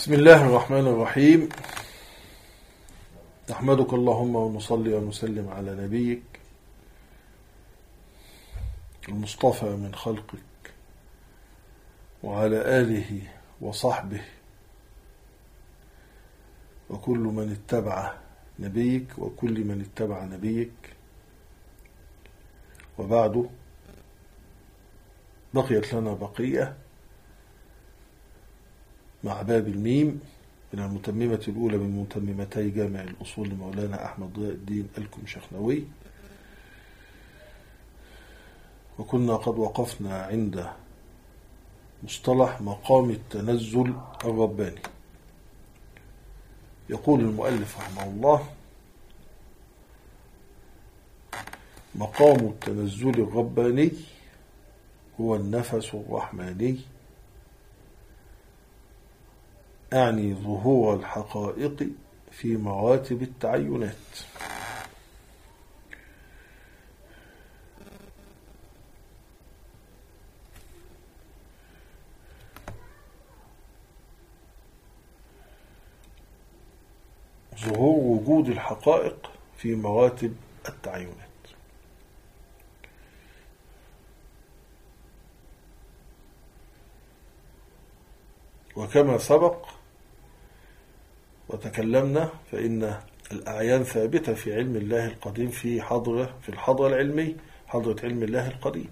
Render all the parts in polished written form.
بسم الله الرحمن الرحيم. نحمدك اللهم ونصلي ونسلم على نبيك المصطفى من خلقك وعلى آله وصحبه وكل من اتبع نبيك وكل من اتبع نبيك، وبعد بقيت لنا بقية مع باب الميم من المتممة الأولى من متممتي جامع الأصول لمولانا أحمد ضياء الدين الكمشخنوي، وكنا قد وقفنا عند مصطلح مقام التنزل الرباني. يقول المؤلف رحمه الله: مقام التنزل الرباني هو النفس الرحماني، أعني ظهور الحقائق في مراتب التعينات. ظهور وجود الحقائق في مراتب التعينات. وكما سبق وتكلمنا فإن الأعيان ثابتة في علم الله القديم في الحضرة العلمية، حضرة علم الله القديم،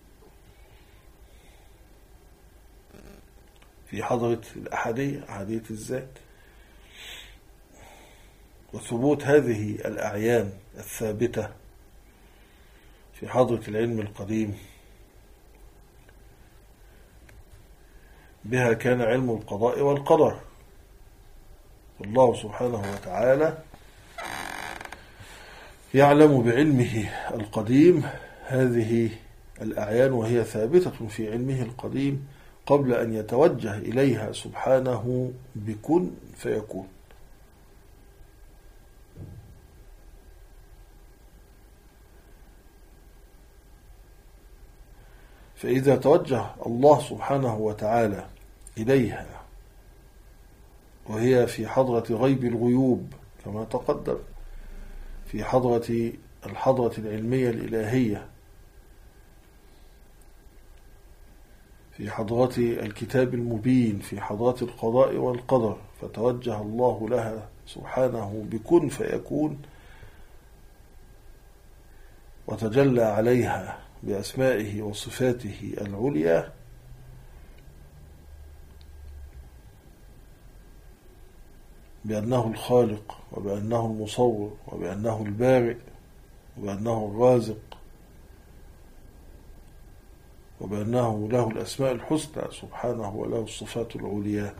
في حضرة الأحدية، أحدية الذات. وثبوت هذه الأعيان الثابتة في حضرة العلم القديم بها كان علم القضاء والقدر. الله سبحانه وتعالى يعلم بعلمه القديم هذه الأعيان وهي ثابتة في علمه القديم قبل أن يتوجه إليها سبحانه بكن فيكون. فإذا توجه الله سبحانه وتعالى إليها وهي في حضرة غيب الغيوب كما تقدم، في الحضرة العلمية الإلهية، في حضرة الكتاب المبين، في حضرة القضاء والقدر، فتوجه الله لها سبحانه بكن فيكون وتجلى عليها بأسمائه وصفاته العليا، بأنه الخالق وبأنه المصور وبأنه البارئ وبأنه الرازق وبأنه له الأسماء الحسنى سبحانه وله الصفات العليا،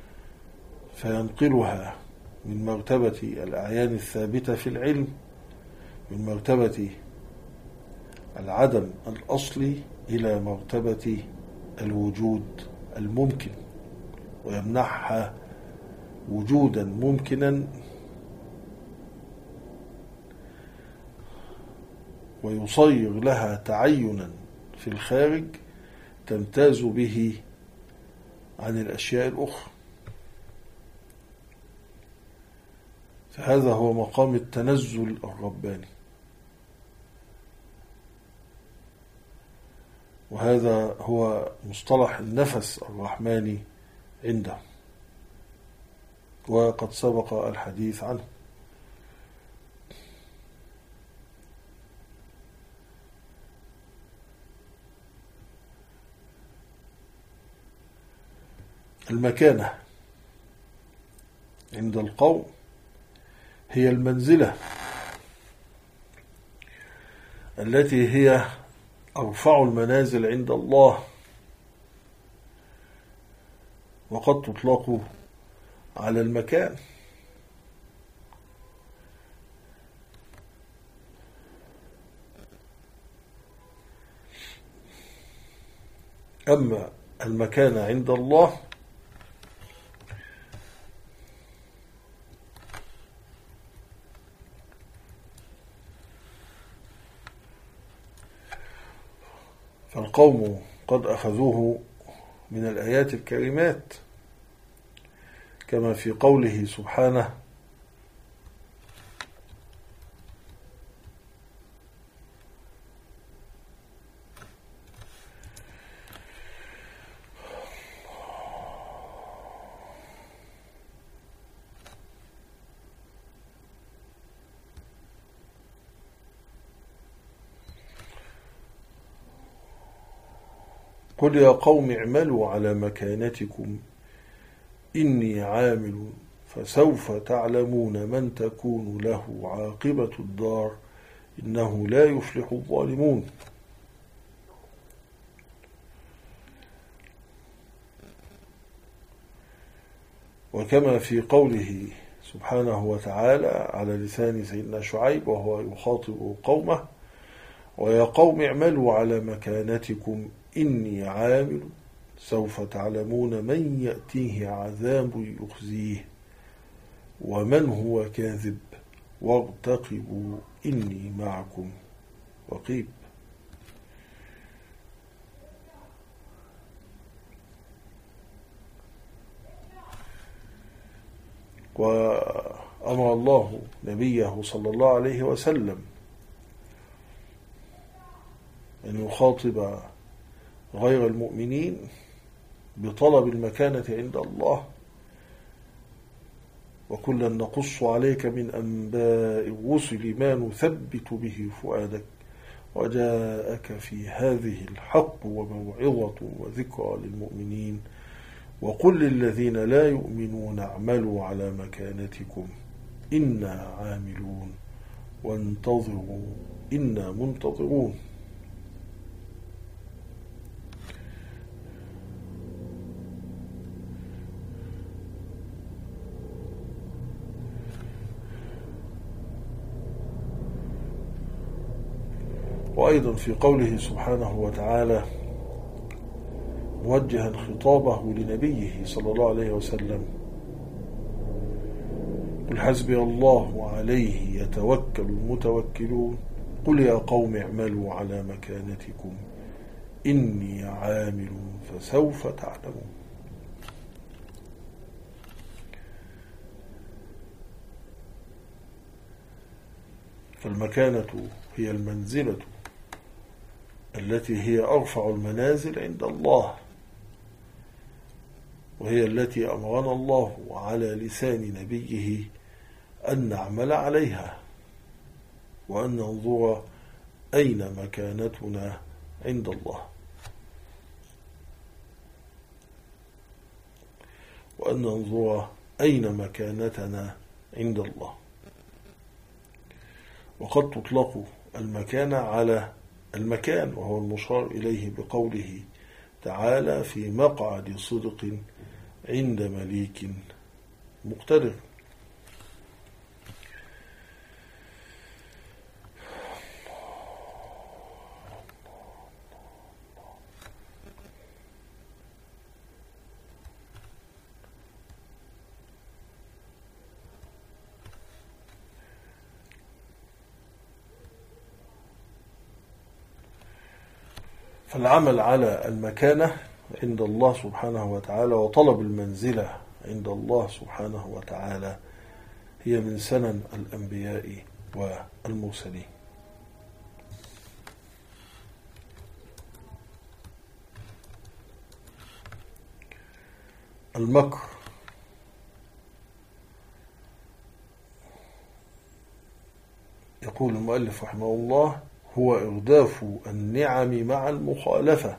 فينقلها من مرتبة الأعيان الثابتة في العلم، من مرتبة العدم الأصلي إلى مرتبة الوجود الممكن، ويمنحها وجودا ممكنا ويصير لها تعينا في الخارج تمتاز به عن الأشياء الأخرى. فهذا هو مقام التنزل الرباني، وهذا هو مصطلح النفس الرحماني عنده، وقد سبق الحديث عنه. المكانة عند القوم هي المنزلة التي هي أرفع المنازل عند الله، وقد تطلق على المكان. أما المكان عند الله فالقوم قد أخذوه من الآيات الكريمات كما في قوله سبحانه: قل يا قوم اعملوا على مكانتكم إني عامل فسوف تعلمون من تكون له عاقبة الدار إنه لا يفلح الظالمون. وكما في قوله سبحانه وتعالى على لسان سيدنا شعيب وهو يخاطب قومه: ويا قوم اعملوا على مكانتكم إني عامل سوف تعلمون من يأتيه عذاب يخزيه ومن هو كاذب وارتقبوا إني معكم رقيب. وأمر الله نبيه صلى الله عليه وسلم أن يخاطب غير المؤمنين بطلب المكانة عند الله: وكلا نقص عليك من أنباء الرسل ما نثبت به فؤادك وجاءك في هذه الحق وموعظة وذكرى للمؤمنين وقل للذين لا يؤمنون اعملوا على مكانتكم إنا عاملون وانتظروا إنا منتظرون. وأيضا في قوله سبحانه وتعالى موجها خطابه لنبيه صلى الله عليه وسلم: قل حسبي الله وعليه يتوكل المتوكلون قل يا قوم اعملوا على مكانتكم إني عامل فسوف تعلمون. فالمكانة هي المنزلة التي هي أرفع المنازل عند الله، وهي التي أمرنا الله على لسان نبيه أن نعمل عليها وأن ننظر أين مكانتنا عند الله، وأن ننظر أين مكانتنا عند الله. وقد تطلق المكانة على المكان، وهو المشار إليه بقوله تعالى: في مقعد صدق عند مليك مقتدر. فالعمل على المكانة عند الله سبحانه وتعالى وطلب المنزلة عند الله سبحانه وتعالى هي من سنن الأنبياء والمرسلين. المكر يقول المؤلف رحمه الله: هو إرداف النعم مع المخالفة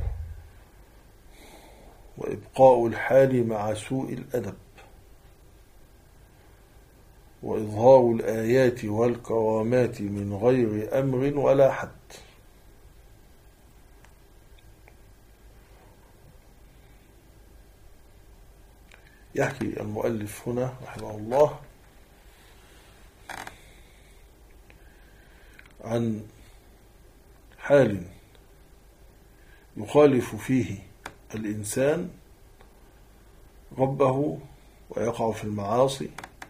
وإبقاء الحال مع سوء الأدب وإظهار الآيات والكرامات من غير أمر ولا حد. يحكي المؤلف هنا رحمه الله عن حال يخالف فيه الإنسان ربه ويقع في المعاصي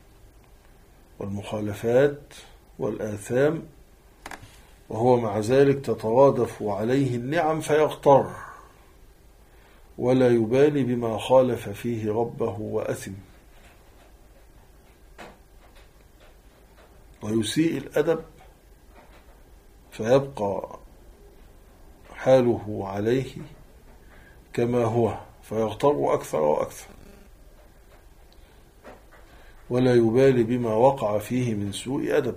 والمخالفات والآثام، وهو مع ذلك تترادف عليه النعم فيغتر ولا يبالي بما خالف فيه ربه وأثم. ويسيء الأدب فيبقى حاله عليه كما هو فيغتر أكثر وأكثر ولا يبالي بما وقع فيه من سوء أدب.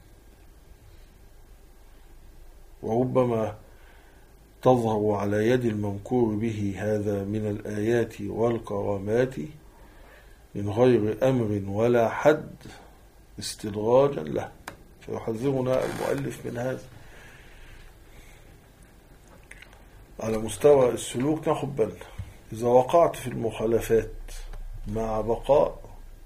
وربما تظهر على يد الممكور به هذا من الآيات والكرامات من غير أمر ولا حد استدراجا له، فيحذرنا المؤلف من هذا. على مستوى السلوك ناخد بالنا إذا وقعت في المخالفات مع بقاء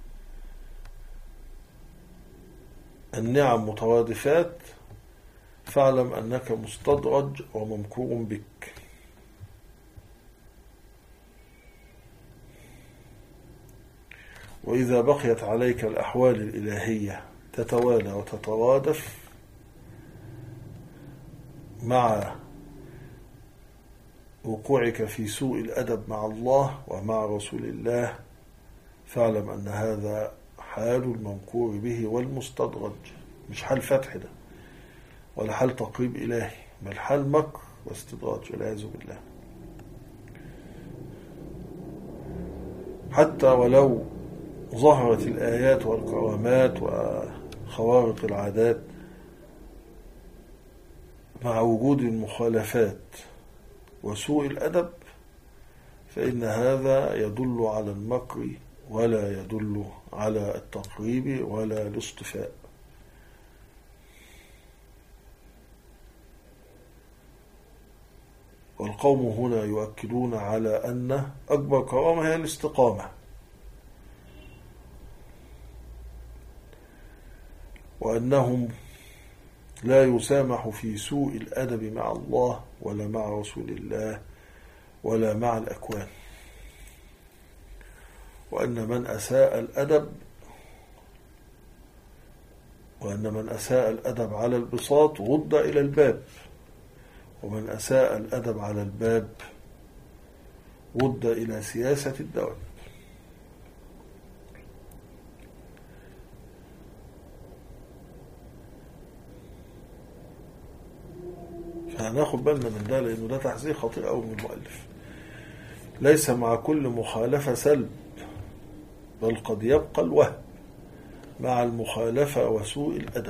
النعم مترادفات فاعلم أنك مستدرج وممكور بك. وإذا بقيت عليك الأحوال الإلهية تتوالى وتترادف مع وقوعك في سوء الأدب مع الله ومع رسول الله فاعلم أن هذا حال الممكور به والمستدرج، مش حال فتح ده ولا حال تقريب إلهي، بل حال مكر واستدراج والعياذ بالله. حتى ولو ظهرت الآيات والكرامات وخوارق العادات مع وجود المخالفات وسوء الأدب فإن هذا يدل على المكر ولا يدل على التقريب ولا الاصطفاء. والقوم هنا يؤكدون على أن أكبر كرامة هي الاستقامة، وأنهم لا يسامح في سوء الأدب مع الله ولا مع رسول الله ولا مع الأكوان، وأن من أساء الأدب على البساط رد إلى الباب، ومن أساء الأدب على الباب رد إلى سياسة الدولة. فهناخد بالنا من ده لأنه ده تحذير خطير أوي من المؤلف. ليس مع كل مخالفة سلب، بل قد يبقى الوهم مع المخالفة وسوء الأدب،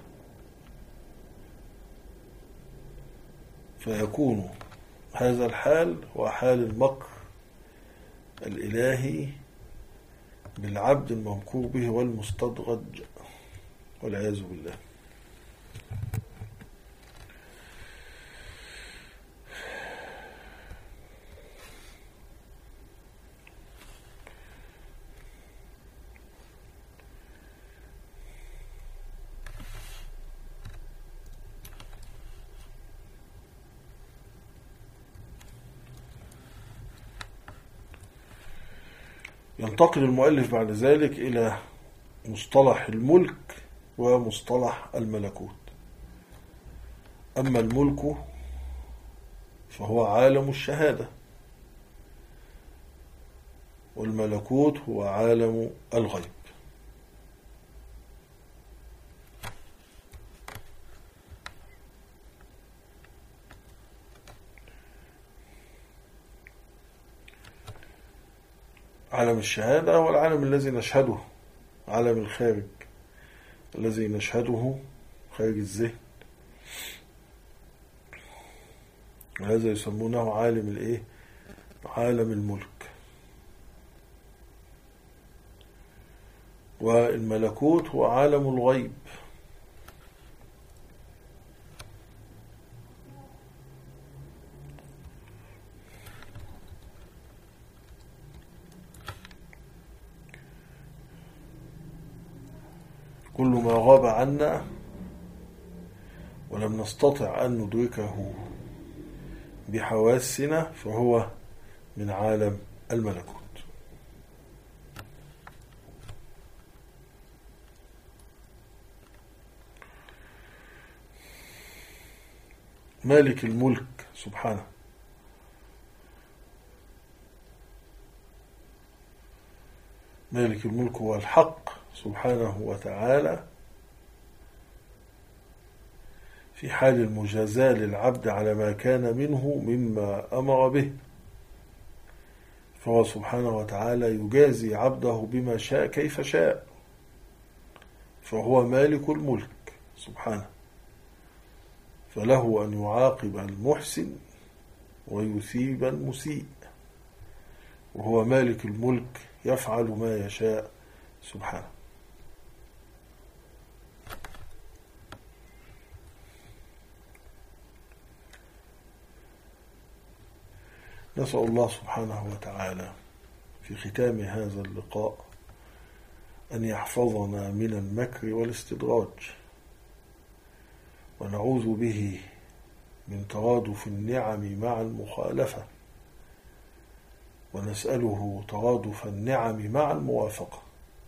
فيكون هذا الحال هو حال المكر الإلهي بالعبد الممكور به والمستدرج والعياذ بالله. ينتقل المؤلف بعد ذلك إلى مصطلح الملك ومصطلح الملكوت. أما الملك فهو عالم الشهادة، والملكوت هو عالم الغيب. عالم الشهادة هو العالم الذي نشهده، عالم الخارج الذي نشهده خارج الذهن، وهذا يسمونه عالم عالم الملك. والملكوت هو عالم الغيب، كل ما غاب عنا ولم نستطع أن ندركه بحواسنا فهو من عالم الملكوت. مالك الملك سبحانه مالك الملك هو الحق سبحانه وتعالى في حال المجازاة للعبد على ما كان منه مما أمر به، فهو سبحانه وتعالى يجازي عبده بما شاء كيف شاء، فهو مالك الملك سبحانه، فله أن يعاقب المحسن ويثيب المسيء، وهو مالك الملك يفعل ما يشاء سبحانه. نسأل الله سبحانه وتعالى في ختام هذا اللقاء أن يحفظنا من المكر والاستدراج، ونعوذ به من ترادف النعم مع المخالفة، ونسأله ترادف النعم مع الموافقة،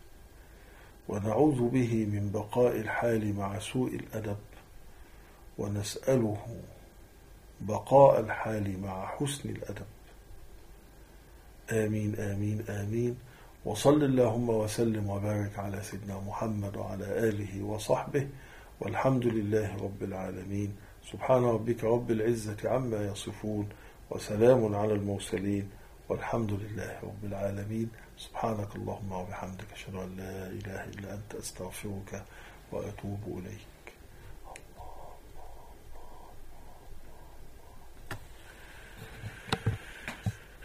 ونعوذ به من بقاء الحال مع سوء الأدب، ونسأله بقاء الحال مع حسن الأدب. آمين آمين آمين. وصل اللهم وسلم وبارك على سيدنا محمد وعلى آله وصحبه، والحمد لله رب العالمين. سبحان ربك رب العزة عما يصفون، وسلام على المرسلين، والحمد لله رب العالمين. سبحانك اللهم وبحمدك، أشهد أن لا إله إلا أنت، أستغفرك وأتوب إليك.